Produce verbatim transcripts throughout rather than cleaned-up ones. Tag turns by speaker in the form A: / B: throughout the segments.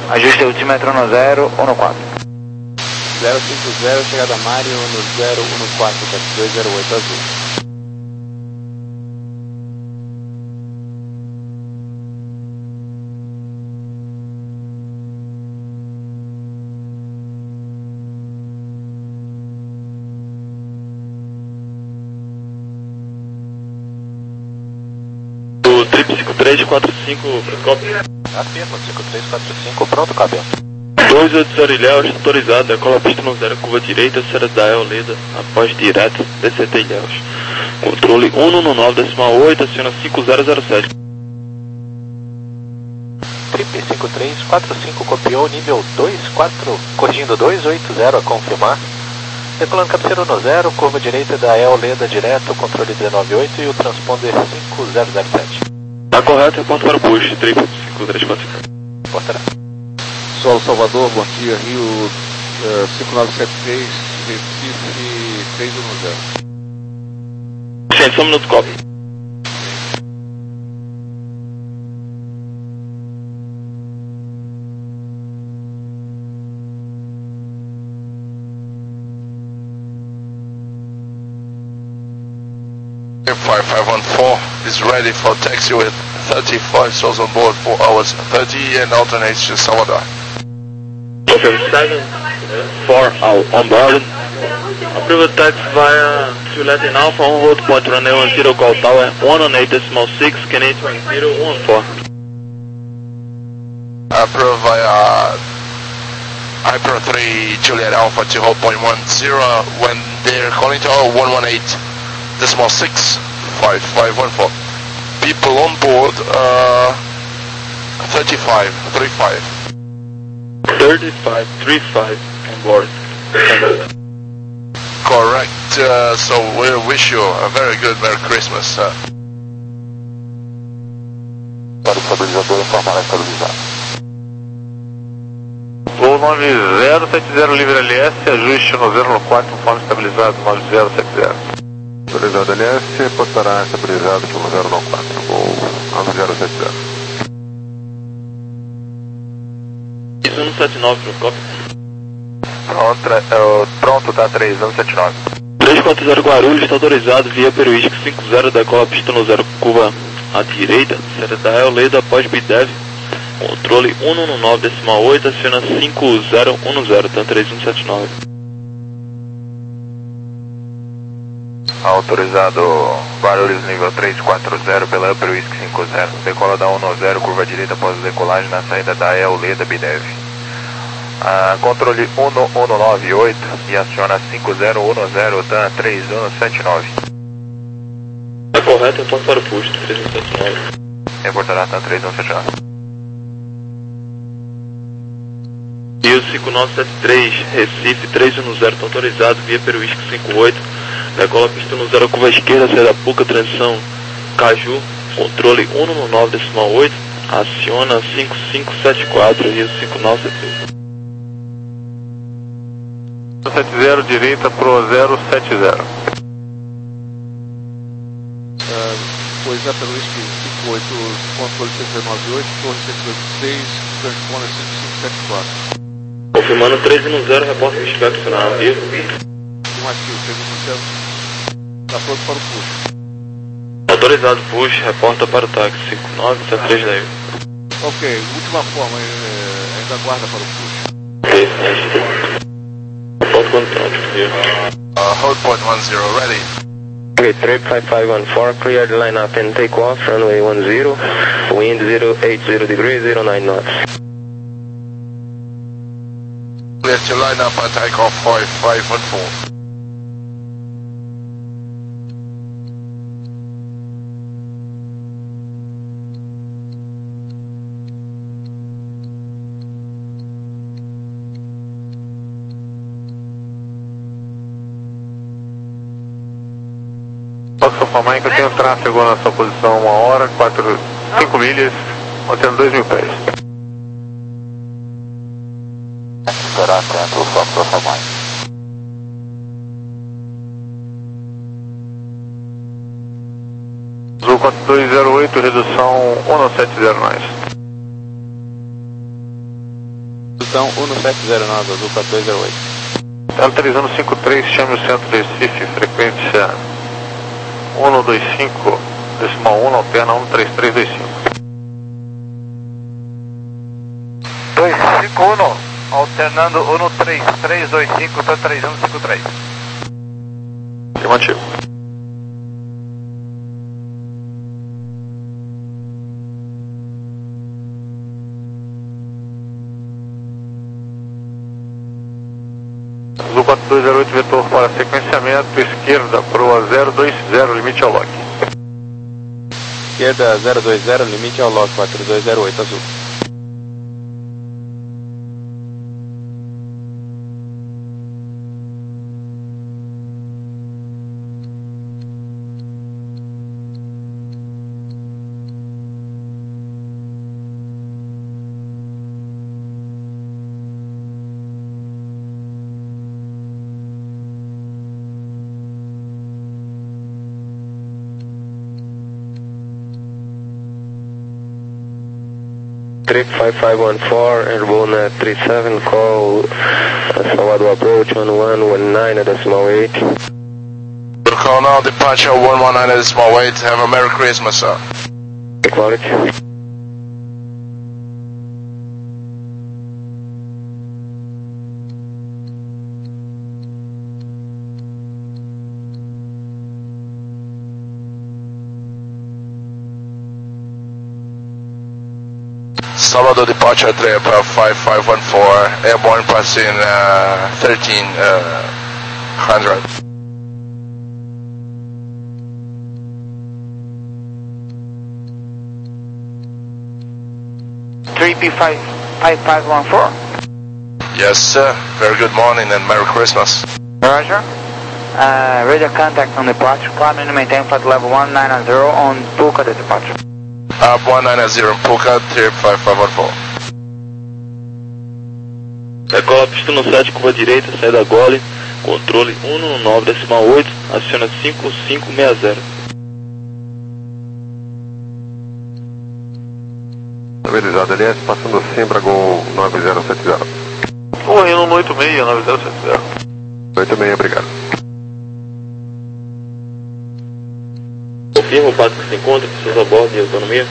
A: Ajuste altímetro no zero um quatro.
B: zero cinco zero, chegada Mário no zero um quatro, dois zero oito azul.
C: cinco três quatro cinco, copy.
B: Afirma, cinco três quatro cinco, pronto, cabelo.
C: dois oito zero Ilhéus, autorizado, decola a pista no zero, curva direita, Serra da Eoleda, após direto, D C T Ilhéus. Controle um um nove, decimal oito, aciona cinco zero zero sete.
B: Trip cinco três quatro cinco, copiou nível dois quatro, corrigindo dois oito zero a confirmar. Decolando cabeceiro no zero, curva direita da Eoleda direto, controle dezenove oito e o transponder cinco zero zero sete.
C: Tá correto, reporta para o push, trip cinco três quatro cinco.
B: Portará.
D: Solo Salvador, bom dia, Rio uh, cinco nove sete três, Recife três um zero.
C: Gente, só um minuto, copy.
E: five five one four is ready for taxi with thirty-five souls on board, four hours thirty and alternates to Salvador.
C: Okay, seven four out on board. Approval taxi via to Latin Alpha on road point runway one zero, call tower one one eight decimal six, Canadian one zero one four.
E: Approved via Hyper three Juliet Alpha to hold point one zero when they're calling tower one one eight decimal six five five one four. People on board uh, thirty-five thirty-five.
C: thirty-five thirty-five on board.
E: Correct. Uh, so we wish you a very good Merry Christmas, sir.
B: Para o estabilizador, informar a estabilizar.
F: Voo nove zero sete zero livre L S, ajuste no zero um quatro, conforme estabilizado nove zero sete zero. Estabilizado L S, portará estabilizado no zero um quatro, voo nove zero sete zero.
C: três um sete nove, copy.
B: Pronto, uh, pronto, tá três um sete nove.
C: três quatro zero Guarulhos, está autorizado, via Peruísco cinco zero, decola a pista no zero, curva à direita, Serra da Eoleda, após B D E V, controle um um nove decimal oito, aciona cinco zero um zero, tá três um sete nove.
B: Autorizado Guarulhos nível três quatro zero pela Upper Whisky cinco zero. Decola da um zero, curva direita após a decolagem na saída da Eoleda B D E V. Ah, controle um um nove oito e aciona cinco zero um zero, T A N três um sete nove.
C: É correto, reporta para o posto, três um sete nove.
B: Reportará T A N três um sete nove.
C: E o cinco nove sete três, Recife três um zero, está autorizado, via Peruísco cinco oito, decola a pista no zero, curva esquerda, saída da Puca, transição Caju, controle um um nove decimal oito, aciona cinco cinco sete quatro, Rio cinco nove sete três.
F: sete zero, direita pro zero sete zero.
D: Uh, pois é, pelo Whisky cinco oito, controle cento e noventa e oito, torre cento e oitenta e seis, transponder cinco cinco sete quatro.
C: Confirmando três um zero, repórter que estiver funcionando, Rio.
D: Afirmativo, três um zero, está pronto para o push.
C: Autorizado push, reporta para o táxi cinco nove sete três daí.
D: Ok, última forma, é, ainda aguarda para o push.
C: Ok, reporta quando pronto, Rio.
E: Uh, hold point one zero ready.
G: Okay, trip five five one four, clear the line up and take off, runway one zero, wind zero eight zero degrees, zero nine knots.
E: Clear to line up and take off five five one four.
F: Posso informar que eu tenho tráfego na sua posição uma hora, quatro, cinco milhas, mantendo dois mil pés.
B: Esperar atento, só para informar.
F: Azul quatro dois zero oito, redução um nove sete zero mais.
D: Então, um sete zero nove, Azul quatro dois zero oito.
F: Atelizando cinco três, chame o centro de Recife, frequência um dois cinco, decimal um, alterna um três três dois cinco.
A: dois cinco um, alternando um três três dois cinco para três um cinco três.
F: Afirmativo. Azul quatro dois zero oito, vetor para sequenciamento, esquerda, proa zero dois zero, limite ao lock.
D: Esquerda zero dois zero, limite ao lock quatro dois zero oito, Azul.
G: Trip five five one four, airborne at three seven, call uh, Salvador approach one one one nine at decimal eight.
E: Good call now, departure one one nine at decimal eight. Have a Merry Christmas, sir.
G: Quality.
E: Salvador departure trip uh, five five one four, airborne passing uh, thirteen hundred.
A: three P five five five one four.
E: Yes, sir. Very good morning and Merry Christmas.
A: Roger. Uh, radio contact on departure. Climb and maintain flight level one nine zero on Puka the departure.
E: Up one nine zero, Puka, trip five five one four.
C: Decola pista no sete, curva direita, saída gole, controle um nove decimal oito, aciona cinco cinco seis zero.
F: Estabilizado L S, passando Simbra Gol nove zero sete zero. Correndo no oito seis, nove zero sete zero. oito seis, obrigado.
C: Confirma o passo que se encontra, pessoas a bordo e autonomia.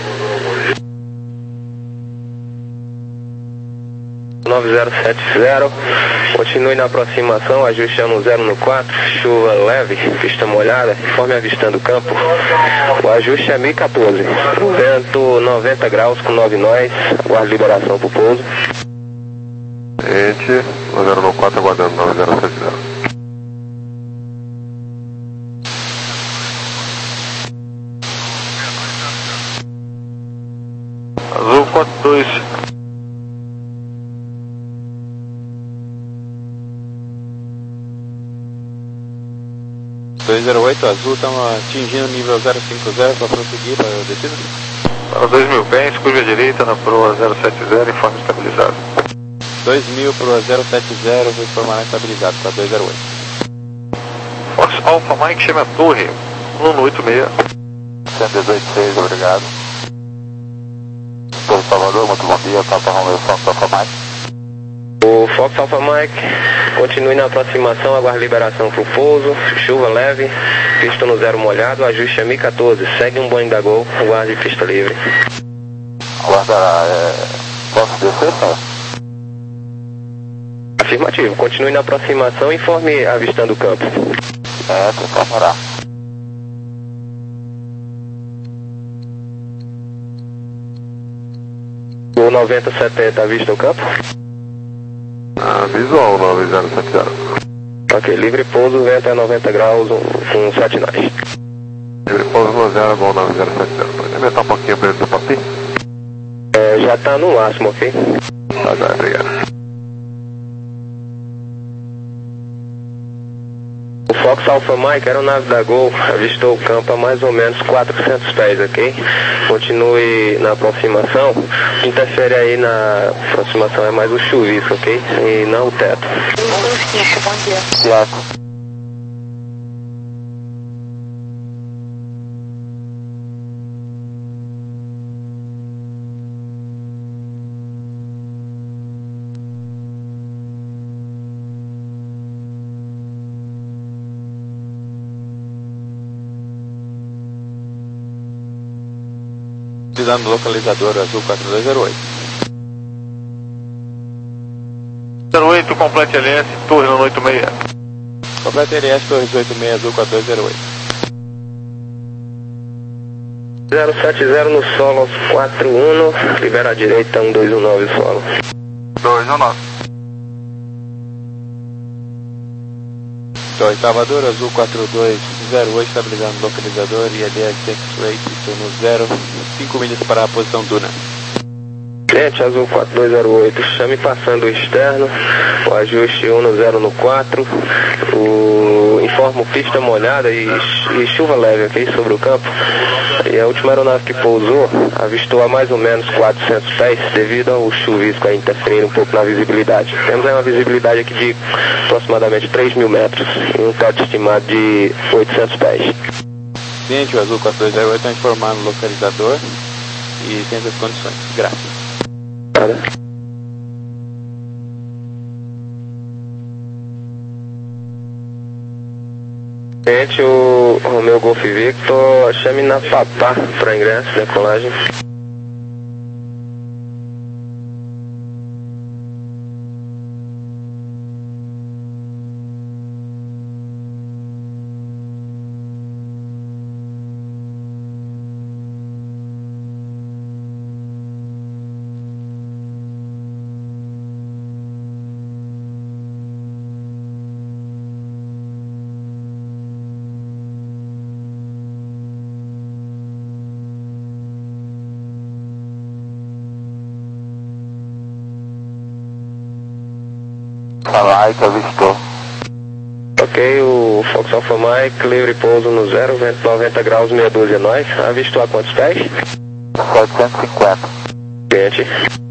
G: nove zero sete zero, continue na aproximação, ajustando zero no quatro, chuva leve, pista molhada, informe avistando o campo. O ajuste é mil e quatorze, vento noventa graus com nove nós, aguarde liberação para o pouso.
F: Gente, zero no quatro aguardando nove zero sete zero. Azul quatro dois.
D: dois zero oito, Azul, estamos atingindo nível zero cinco zero para prosseguir para o destino.
F: Para dois mil bens, curva direita na proa zero sete zero, informe estabilizado.
D: dois mil para zero sete zero, vou informar estabilizado para dois zero oito.
F: Fox Alpha Mike, chama a torre, um oito seis.
A: cento e dezoito seis, obrigado. Torre Salvador, muito bom dia, Papa Romeo, Fox Alpha Mike.
G: O Fox Alpha Mike, continue na aproximação, aguarde liberação para o pouso, chuva leve, pista no zero molhado, ajuste é mil e quatorze, segue um Boeing da Gol, aguarde pista livre.
A: Aguardará, é... posso descer, senhor?
G: Afirmativo, continue na aproximação e informe avistando o campo.
A: É, tem que parar.
G: O noventa setenta avista o campo?
F: Ah, visual nove zero sete zero.
G: Ok, livre pouso, vento é noventa graus, um, com sete nós.
F: Livre pouso no zero, gol nove zero sete zero. Pode aumentar um pouquinho para ele do papi?
G: É, já está no máximo, ok?
F: Tá, já, obrigado.
G: O Fox Alpha Mike, aeronave da Gol, avistou o campo a mais ou menos quatrocentos pés, ok? Continue na aproximação. O que interfere aí na aproximação é mais o chuvisco, ok? E não o teto.
A: Bom dia. Certo.
D: Utilizando o localizador azul quatro dois zero oito.
F: zero oito, complete L S, torre no oito seis.
D: Complete L S, torre oito seis, azul quatro dois zero oito.
G: zero sete zero no solo quatro um, libera a direita um dois um nove solo.
F: dois um nove.
D: Torre Salvador, azul quatro dois zero oito, estabilizando o localizador e L S X-Ray, no zero, cinco milhas para a posição Duna.
G: Cliente azul quatro dois zero oito, chame passando o externo, o ajuste um no zero no quatro, o, informo pista molhada e, e chuva leve aqui sobre o campo. E a última aeronave que pousou avistou a mais ou menos quatrocentos pés devido ao chuvisco aí interferir um pouco na visibilidade. Temos aí uma visibilidade aqui de aproximadamente três mil metros e um teto estimado de oitocentos pés.
D: Cliente, o azul quatro dois zero oito está informando o localizador e tem as condições. Graças.
G: Gente, o Romeo Golf Victor, chame na Papá para ingresso, decolagem.
B: Mike avistou.
G: Ok, o Fox Alpha Mike, livre pouso no zero, vento noventa graus, meia dúzia nós. Avistou a quantos pés?
B: setecentos e cinquenta.
G: Cliente.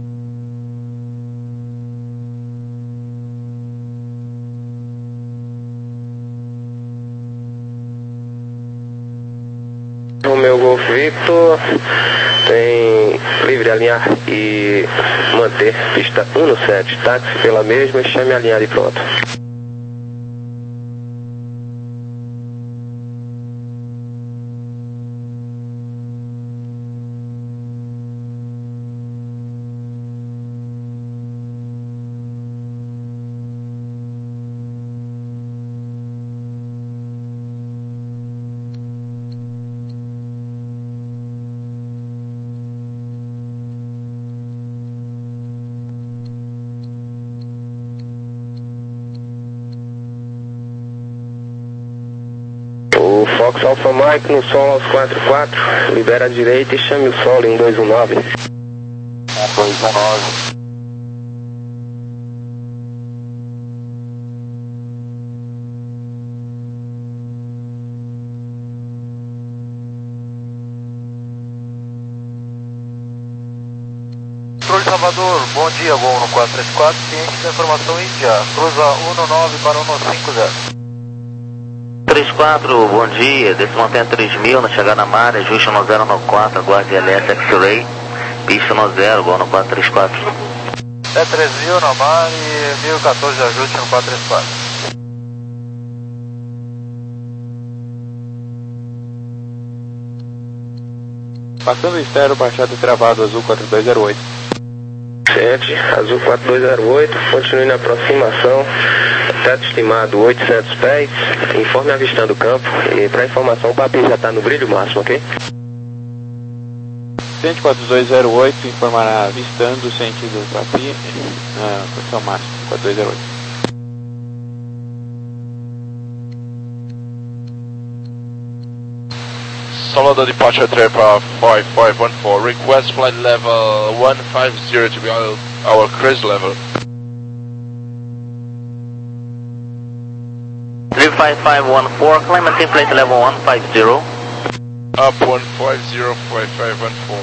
G: Romeo Golf Victor tem livre alinhar e manter pista um no sete, táxi pela mesma, chame alinhar e pronto. Fox Alpha Mike no solo aos quatro quatro, libera a direita e chame o solo em dois um nove.
B: dois um nove.
F: Controle Salvador, bom dia, voo no quatro três quatro, ciente da informação Índia, cruza um um nove para um um cinco zero.
A: três quatro, bom dia, desce montanha três mil, na chegada na mar, ajuste no zero no quatro, aguarde L S X-Ray, pista no zero, voo no quatro três quatro.
F: É três mil na mar e mil e quatorze de ajuste no quatro três quatro.
D: Passando o externo, baixado e travado, azul quatro dois zero oito.
G: Gente, azul quatro dois zero oito, continue na aproximação, teto estimado oitocentos pés, informe avistando o campo, e para informação o papi já está no brilho máximo, ok?
D: Ciente quatro dois zero oito, informará avistando o sentido do papi, na posição máxima, quatro dois zero oito.
E: Salvador departure aircraft five five one four, request flight level one five zero to be our, our cruise level.
A: three five five one four, climb and plate level one five zero.
E: Up one five zero five five one four.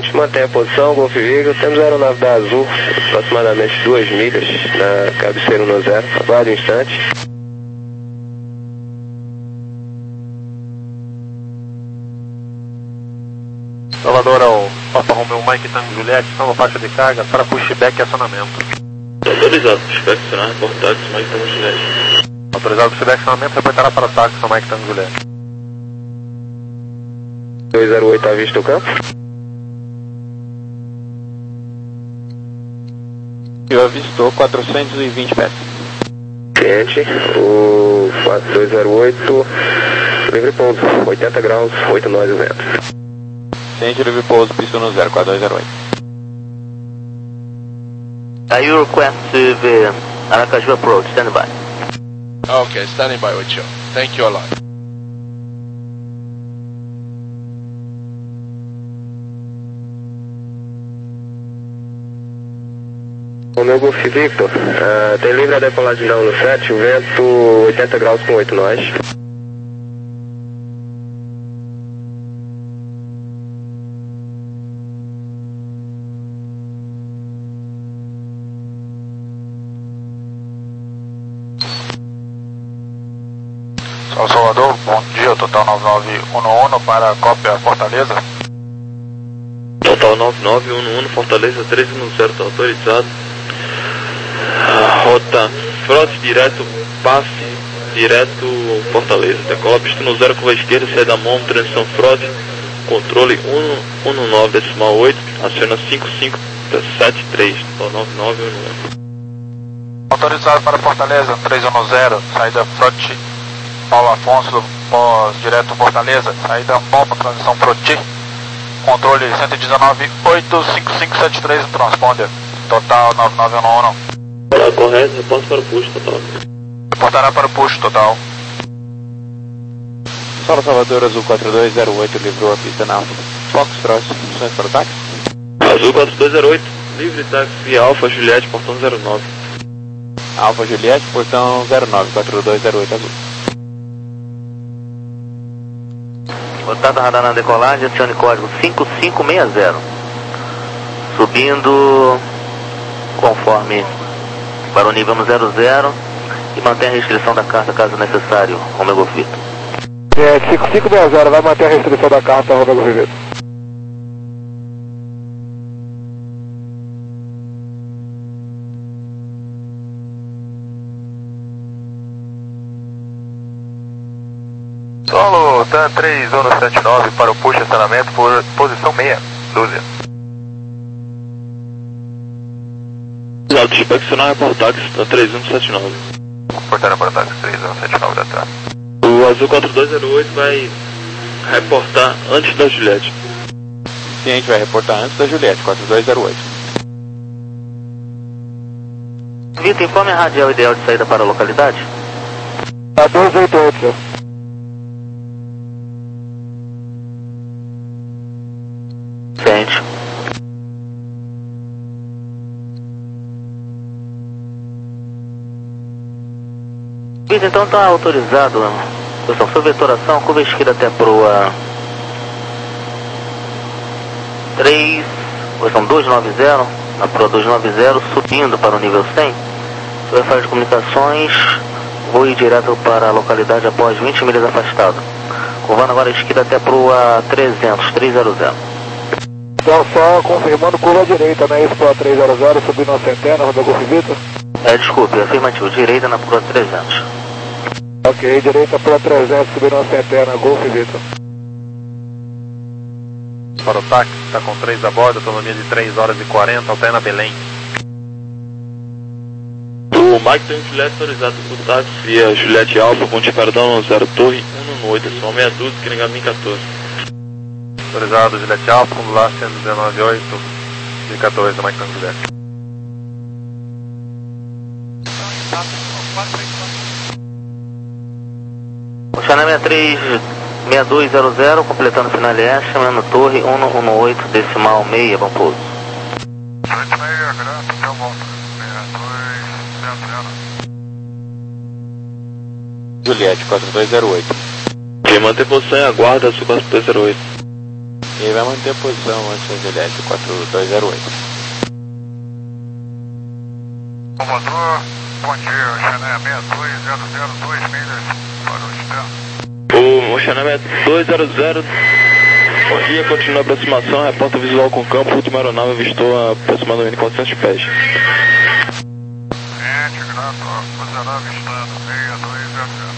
G: Tenente, mantém a posição, Golf Vigor. Temos a aeronave da Azul, aproximadamente duas milhas, na cabeceira um zero. Aguarde um instante.
F: Salvador ao Papa Romeo Mike Tango Juliette, nova faixa de carga para pushback e acionamento.
C: Autorizado, pushback, acionar, reportar, Mike Tango Juliette.
F: Autorizado pushback e acionamento, reportará para o táxi Mike Tango Juliette.
G: dois zero oito à vista do campo.
D: Eu avistou quatrocentos e vinte pés.
G: Cliente, o quatro dois zero oito, livre pouso, oitenta graus, oito nós e vento.
D: Cliente livre pouso, pista no zero, quatro dois zero oito.
A: Are you requestive uh, Aracaju approach, stand by.
E: Okay, standing by with you. Thank you a lot.
G: O meu Golf Victor, uh, tem livre a decolagem da um no sete, o vento oitenta graus com oito nós.
F: São Salvador, bom dia, total nove nove um um para a cópia Fortaleza.
C: Total nove nove um um, Fortaleza três um zero, está autorizado. A rota Frota direto, passe direto Fortaleza. Decola pista no zero, curva esquerda, saída mão, transição Frota, controle um um nove decimal oito, aciona cinco cinco sete três, total nove nove um um.
F: Autorizado para Fortaleza, três um zero, saída Frota Paulo Afonso, pós direto Fortaleza, saída bomba, transição Froti, controle cento e dezenove, oito cinco cinco sete três no transponder, total nove nove um um.
C: Tá correto, reporta para o push total.
F: Reportará para o push total.
D: Solo Salvador, Azul quatro dois zero oito, livrou a pista na Foxtrot, funções para o táxi.
C: Azul quatro dois zero oito, livre táxi Alfa Juliette, portão zero nove.
D: Alfa Juliette, portão zero nove, quatro dois zero oito, Azul.
A: Botada radar na decolagem, acione código cinco cinco seis zero. Subindo conforme para o nível no zero zero e mantém a restrição da carta caso necessário, Romeo Victor.
H: É, cinco cinco seis zero, vai manter a restrição da carta, Romeo Victor.
F: Solo TAM três um sete nove para o push acionamento por posição meia, Lúcia.
C: Exato, inspecionar e reportar que está três um sete nove.
F: Reportaram para o táxi três um sete nove da TAM.
C: O Azul quatro dois zero oito vai reportar antes da Juliette.
D: Sim, a gente vai reportar antes da Juliette, quatro dois zero oito.
A: Vitor, informe a radial ideal de saída para a localidade.
H: Tá dois oito oito, senhor.
A: Sente. Vitor, então está autorizado. Pessoal, sua vetoração, curva esquerda até proa três, posição dois nove zero, na proa dois nove zero, subindo para o nível cem. Sobre a faixa de comunicações, vou ir direto para a localidade após vinte milhas afastado. Curvando agora a esquerda até proa trezentos, trezentos.
H: Então só confirmando curva à direita, né? Isso para três zero zero, subindo a centena, Romeo Golf Victor.
A: É, desculpe, afirmativo, direita na proa trezentos.
H: Ok, direita para trezentos, subindo a centena, Golf Victor.
F: Para o táxi, está com três a bordo, autonomia de três horas e quarenta, alterna Belém.
C: O Mike tem um Juliette autorizado por táxi via Juliette Alfa, ponte perdão no zero, torre um um oito, decimal meia dúzia, Kiringamin quatorze.
F: Autorizado Juliette Alfa, fundo lá cento e dezenove oito e quatorze da Mike Tango Juliette.
A: Funcionamento três seis dois zero zero, completando final S, chamando torre um um oito, decimal meia, bom pouso.
D: Juliette, quatro dois zero oito.
C: Quem mantém posição em aguarda, Azul quatro dois zero oito.
D: E ele vai manter a posição antes da Juliette, quatro dois zero oito.
H: Salvador, bom dia, Xané seis dois zero zero, dois milhas para o externo.
C: O Xané dois zero zero, bom dia, continua a aproximação, reporta visual com campo, a última aeronave avistou aproximadamente quatrocentos pés.
H: Ciente, grato, fazerá avistando, seis dois zero zero.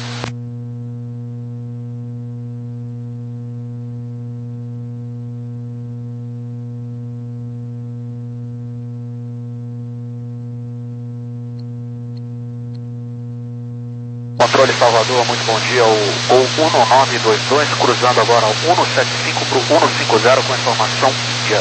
I: Controle Salvador, muito bom dia, o Gol um nove dois dois, cruzando agora o um sete cinco para o um cinco zero com informação Índia.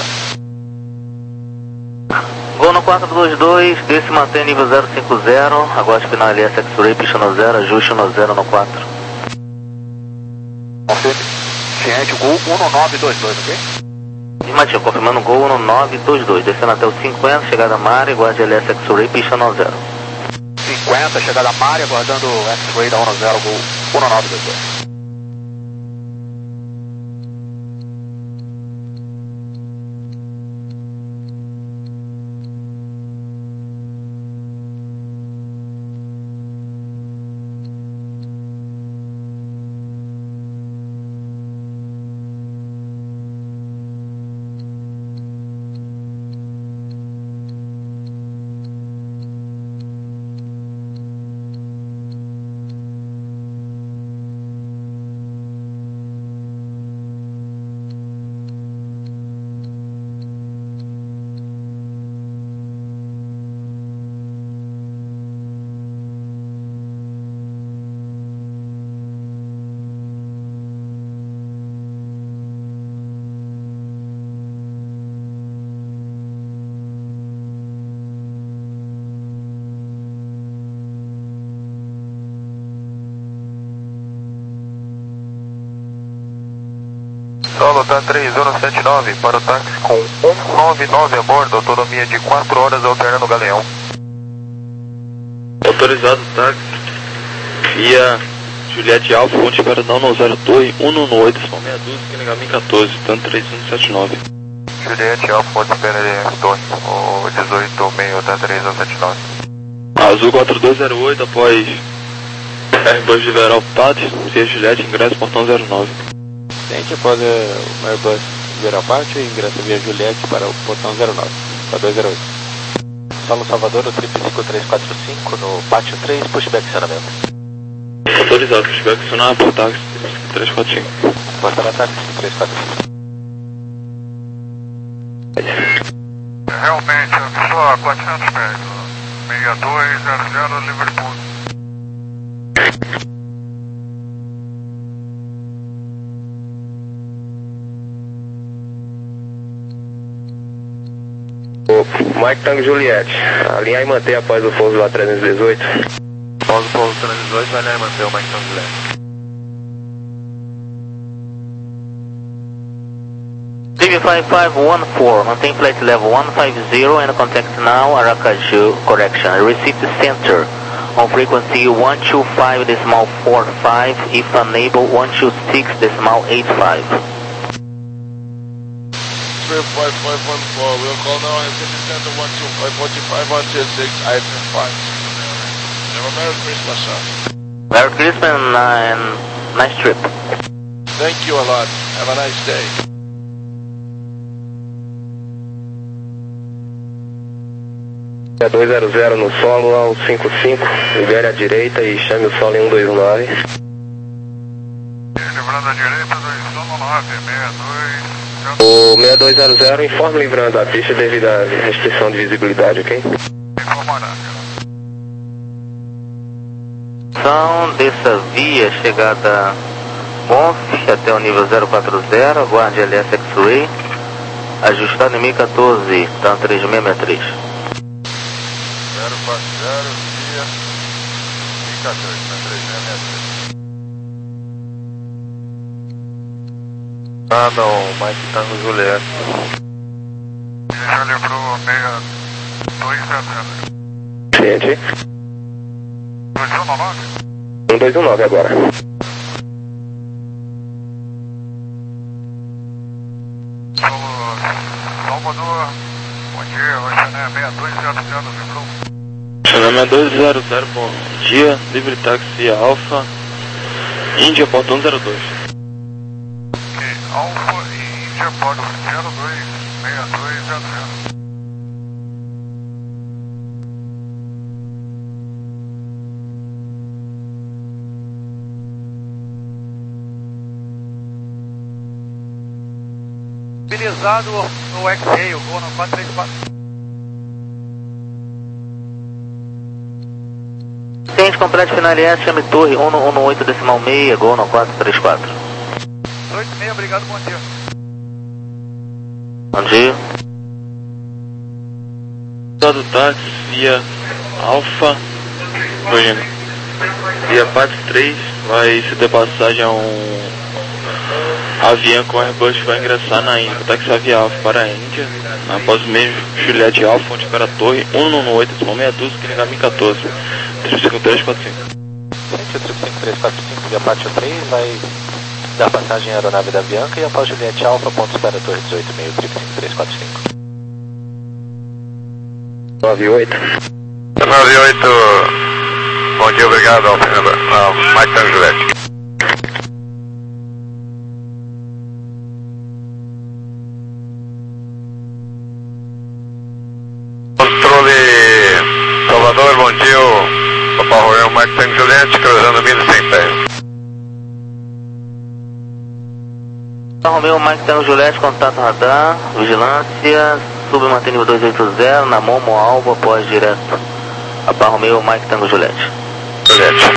A: Gol no quatro dois dois, desce mantém nível zero cinco zero, aguarde final L S X-Ray, pista no zero, ajuste no zero no quatro.
I: Confirme, ciente, o Gol um nove dois dois, ok?
A: Afirmativo, confirmando Gol um nove dois dois, descendo até o cinquenta, chegada a área, aguarde L S X-Ray, pista no zero.
I: cinquenta, chegada a área, aguardando o X-Ray da um zero, Gol um nove dois dois.
B: Solo tá três um sete nove para o táxi com um nove nove a bordo, autonomia de quatro horas alternando o Galeão.
C: Autorizado o táxi via Juliette Alfa, ponte Paradão no zero dois, um um oito, são meia dúzia, Kenegami quatorze, tanto três um sete nove.
B: Juliette Alfa, ponte Paradão, o dezoito meio tá três um sete nove.
C: Azul quatro dois zero oito, após Airbus liberar o P A D, via Juliette, ingresso portão zero nove.
D: Ciente, após o Airbus virar parte, ingressa via Juliette para o portão zero nove, para dois zero oito.
I: Solo Salvador, o trip cinco três quatro cinco no pátio três, pushback acionamento.
C: Autorizado, pushback acionar por táxi três quatro cinco.
I: Postará táxi três quatro cinco.
H: Realmente, só quatrocentos pés, seis dois zero zero, Liverpool.
G: Mike Tango Juliette, alinhar e manter após o pouso lá trezentos e dezoito.
B: Após o pouso trezentos e dezoito, vai alinhar e manter o Mike Tango Juliette.
A: T V five five one four, maintain flight level one five zero and contact now Aracaju, correction, receive the center on frequency one two five decimal four five, if unable one two six decimal eight five.
E: five five one four, we'll call now and city center one two five forty-five one two six, I F five. Have a Merry Christmas, sir.
A: Merry Christmas and, uh, and nice trip.
E: Thank you a lot. Have a nice day.
G: dois zero zero no solo ao cinco cinco, libere à direita e chame o solo em um dois nove.
H: Livrando à direita, dois um nove, seis dois.
G: O seis dois zero zero informe livrando a pista devido à restrição de visibilidade, ok?
H: Informará.
A: Então, dessa via, chegada Conf até o nível zero quatro zero, aguarde L S X-Ray, ajustado em mil e quatorze, tá três seis seis três.
B: zero quatro zero, via mil e quatorze, tá três seis seis três. Ah não, Mike Tango Juliette.
H: Ele já livrou seis dois zero zero.
G: Ciente.
H: dois um nove.
G: um dois um nove agora.
C: Xanamé dois zero zero, bom dia, livre táxi Alfa, Índia, portão zero dois.
H: Ok, Alfa e Índia, pode zero dois seis dois zero zero. Mobilizado no X-Ray, o voo no quatro três quatro.
A: Ciente completo final S, chame torre um um oito decimal seis, gol no quatro três quatro.
H: oito seis, obrigado, bom dia.
A: Bom dia.
C: Do táxi via Alfa, corrigindo, via Pax três, vai se der passagem a um avião com Airbus, vai ingressar na Índia, o táxi via Alfa para a Índia, após o mesmo Juliette Alfa, onde espera a torre um um oito, decimal seis doze, que liga quatorze, três cinco três quatro cinco.
J: três cinco três quatro cinco, via Pátio três, vai dar passagem à aeronave da Avianca e após Juliette Alfa, ponto espera torre dezoito meio, três cinco três quatro cinco.
G: nove oito.
F: nove oito, bom dia, obrigado, Alfa, uh, Mike Tango Juliette. Controle Salvador, bom dia, Papa Royal Mike Tango Juliette, cruzando mil e cem pés.
A: Romeu, Mike Tango Juliette, contato radar, vigilância, submantém nível dois oito zero, na Momo Alba, após direto. Papa Romeu, Mike Tango Juliette.
F: Juliette.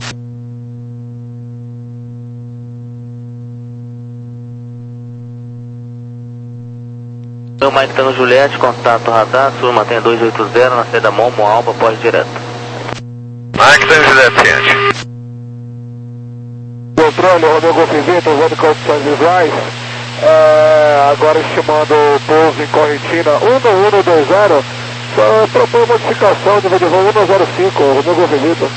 A: Meu Mike Tango Juliette, contato radar, submantém dois oito zero, na saída Momo Alba, após direto.
F: Mike Tango Juliette, ciente.
K: Controle, Romeu Golf Victor, usando condições visuais. É, agora estimando o pouso em Correntina um um dois zero, só propõe modificação de nível voo um zero cinco, Romeu Golf Victor.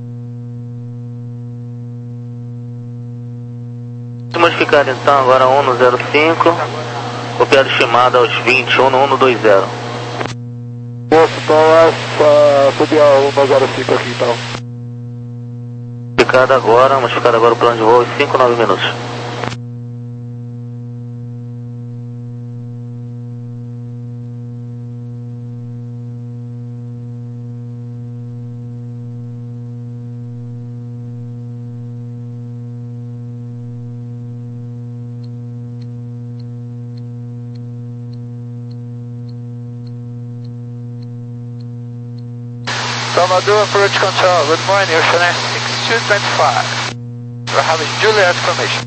A: Modificado então agora um zero cinco, copiado estimado aos vinte, um um dois zero.
K: Posso então essa, subir a um zero cinco aqui então.
A: Modificado agora, modificado agora o plano de voo, cinco nove minutos.
I: Salvador Approach Control, good morning, Ocean six two two five. We're having Juliet formation.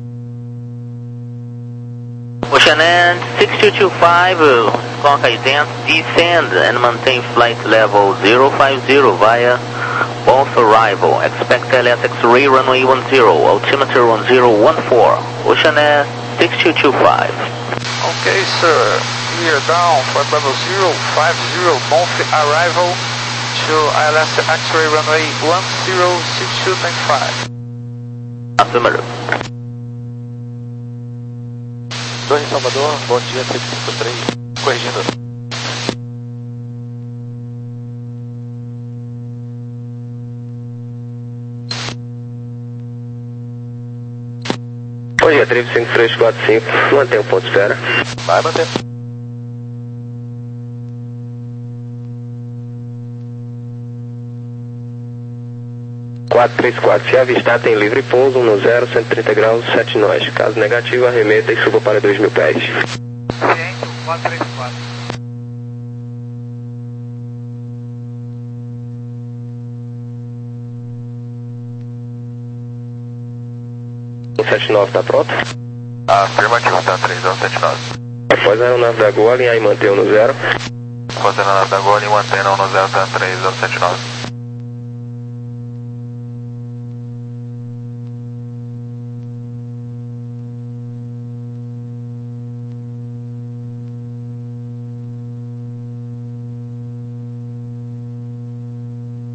A: Ocean six two two five, coloca isento, descend and maintain flight level zero five zero via both arrival. Expect L S X-ray runway one zero, altimeter one zero one four. Ocean six two two five.
I: Okay, sir. We are down flight level zero five zero, both arrival to L S X-ray runway one zero six two nine five.
A: Affirmative.
J: Torre Salvador, bom dia, três cinco três, corrigindo.
G: Bom dia, três cinco três quatro cinco, mantém o ponto de espera.
J: Vai manter.
G: quatro três quatro, se avistar tem livre pouso, um zero, cento e trinta graus, sete nós. Caso negativo, arremeta e suba para dois mil pés.
H: Ciento, quatro três quatro.
G: cento e setenta e nove, tá pronto?
B: Afirmativo, tá três um sete nove.
G: Após a aeronave da Gol, alinhar e manter um no zero.
B: Após a aeronave da Gol, mantendo um no zero, tá três um sete nove.